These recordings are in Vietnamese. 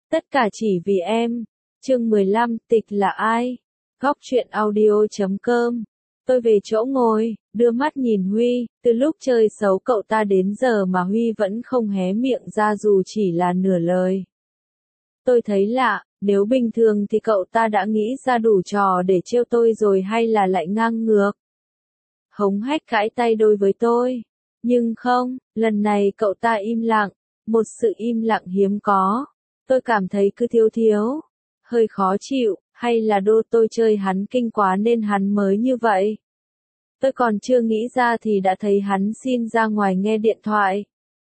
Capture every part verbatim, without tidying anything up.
Tất cả chỉ vì em. Chương mười lăm, Tịch là ai? Góc truyện audio chấm com. Tôi về chỗ ngồi, đưa mắt nhìn Huy, từ lúc chơi xấu cậu ta đến giờ mà Huy vẫn không hé miệng ra dù chỉ là nửa lời. Tôi thấy lạ, nếu bình thường thì cậu ta đã nghĩ ra đủ trò để trêu tôi rồi hay là lại ngang ngược. Hống hách cãi tay đôi với tôi. Nhưng không, lần này cậu ta im lặng, một sự im lặng hiếm có. Tôi cảm thấy cứ thiếu thiếu, hơi khó chịu, hay là đô tôi chơi hắn kinh quá nên hắn mới như vậy. Tôi còn chưa nghĩ ra thì đã thấy hắn xin ra ngoài nghe điện thoại.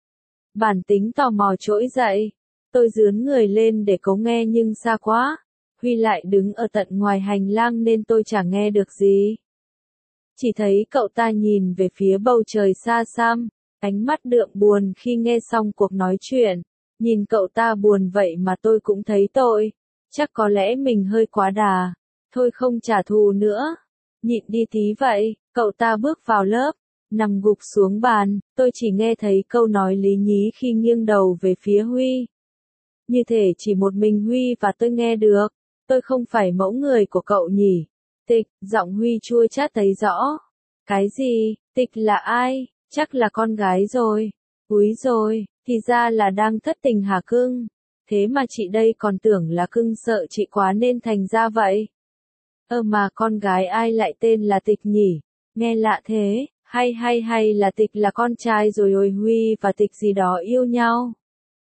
Bản tính tò mò trỗi dậy, tôi dướn người lên để cố nghe nhưng xa quá. Huy lại đứng ở tận ngoài hành lang nên tôi chẳng nghe được gì. Chỉ thấy cậu ta nhìn về phía bầu trời xa xăm, ánh mắt đượm buồn khi nghe xong cuộc nói chuyện. Nhìn cậu ta buồn vậy mà tôi cũng thấy tội. Chắc có lẽ mình hơi quá đà. Thôi không trả thù nữa. Nhịn đi tí vậy. Cậu ta bước vào lớp, nằm gục xuống bàn. Tôi chỉ nghe thấy câu nói lý nhí khi nghiêng đầu về phía Huy. Như thể chỉ một mình Huy và tôi nghe được. Tôi không phải mẫu người của cậu nhỉ? Tịch, giọng Huy chua chát thấy rõ. Cái gì? Tịch là ai? Chắc là con gái rồi. Úi rồi, thì ra là đang thất tình hả cưng? Thế mà chị đây còn tưởng là cưng sợ chị quá nên thành ra vậy. Ơ mà con gái ai lại tên là Tịch nhỉ? Nghe lạ thế, hay hay hay là Tịch là con trai rồi ôi Huy và Tịch gì đó yêu nhau.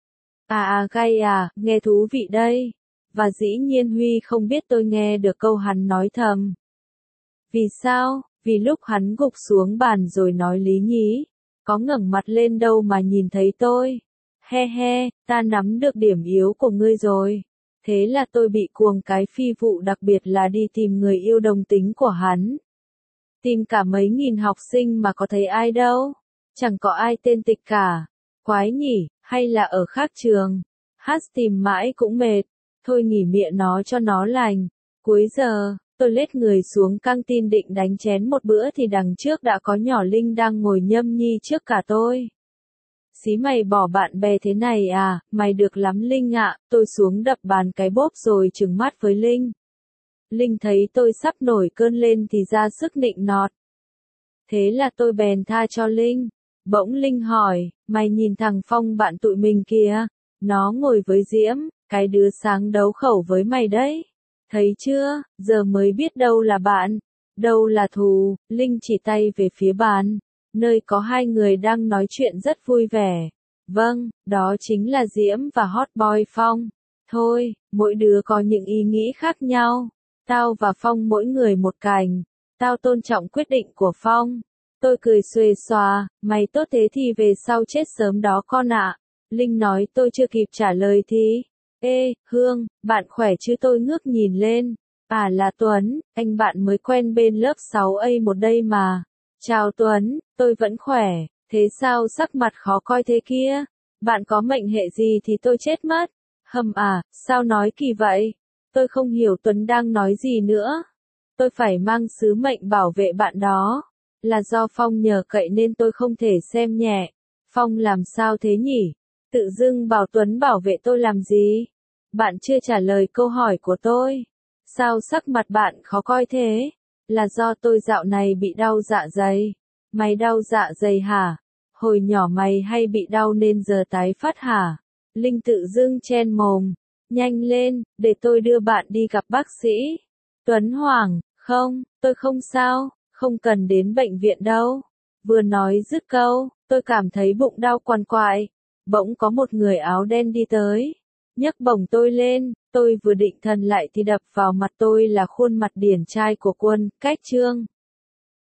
À à gay à, nghe thú vị đây. Và dĩ nhiên Huy không biết tôi nghe được câu hắn nói thầm. Vì sao? Vì lúc hắn gục xuống bàn rồi nói lý nhí. Có ngẩng mặt lên đâu mà nhìn thấy tôi. He he, ta nắm được điểm yếu của ngươi rồi. Thế là tôi bị cuồng cái phi vụ đặc biệt là đi tìm người yêu đồng tính của hắn. Tìm cả mấy nghìn học sinh mà có thấy ai đâu. Chẳng có ai tên Tịch cả. Quái nhỉ, hay là ở khác trường. Hát tìm mãi cũng mệt. Thôi nghỉ miệng nó cho nó lành. Cuối giờ, tôi lết người xuống căng tin định đánh chén một bữa thì đằng trước đã có nhỏ Linh đang ngồi nhâm nhi trước cả tôi. Xí mày bỏ bạn bè thế này à, mày được lắm Linh ạ. Tôi xuống đập bàn cái bốp rồi trừng mắt với Linh. Linh thấy tôi sắp nổi cơn lên thì ra sức nịnh nọt. Thế là tôi bèn tha cho Linh. Bỗng Linh hỏi, mày nhìn thằng Phong bạn tụi mình kìa. Nó ngồi với Diễm, cái đứa sáng đấu khẩu với mày đấy. Thấy chưa, giờ mới biết đâu là bạn, đâu là thù. Linh chỉ tay về phía bàn, nơi có hai người đang nói chuyện rất vui vẻ. Vâng, đó chính là Diễm và Hot Boy Phong. Thôi, mỗi đứa có những ý nghĩ khác nhau. Tao và Phong mỗi người một cành. Tao tôn trọng quyết định của Phong. Tôi cười xuề xòa, mày tốt thế thì về sau chết sớm đó con ạ. Linh nói tôi chưa kịp trả lời thì. Ê, Hương, bạn khỏe chứ? Tôi ngước nhìn lên. À là Tuấn, anh bạn mới quen bên lớp sáu A một đây mà. Chào Tuấn, tôi vẫn khỏe, thế sao sắc mặt khó coi thế kia? Bạn có mệnh hệ gì thì tôi chết mất. Hầm à, sao nói kỳ vậy? Tôi không hiểu Tuấn đang nói gì nữa. Tôi phải mang sứ mệnh bảo vệ bạn đó. Là do Phong nhờ cậy nên tôi không thể xem nhẹ. Phong làm sao thế nhỉ? Tự dưng bảo Tuấn bảo vệ tôi làm gì? Bạn chưa trả lời câu hỏi của tôi. Sao sắc mặt bạn khó coi thế? Là do tôi dạo này bị đau dạ dày. Mày đau dạ dày hả? Hồi nhỏ mày hay bị đau nên giờ tái phát hả? Linh tự dưng chen mồm. Nhanh lên, để tôi đưa bạn đi gặp bác sĩ. Tuấn hoảng, không, tôi không sao, không cần đến bệnh viện đâu. Vừa nói dứt câu, tôi cảm thấy bụng đau quằn quại. Bỗng có một người áo đen đi tới, nhấc bổng tôi lên, tôi vừa định thần lại thì đập vào mặt tôi là khuôn mặt điển trai của Quân, Cách Trương.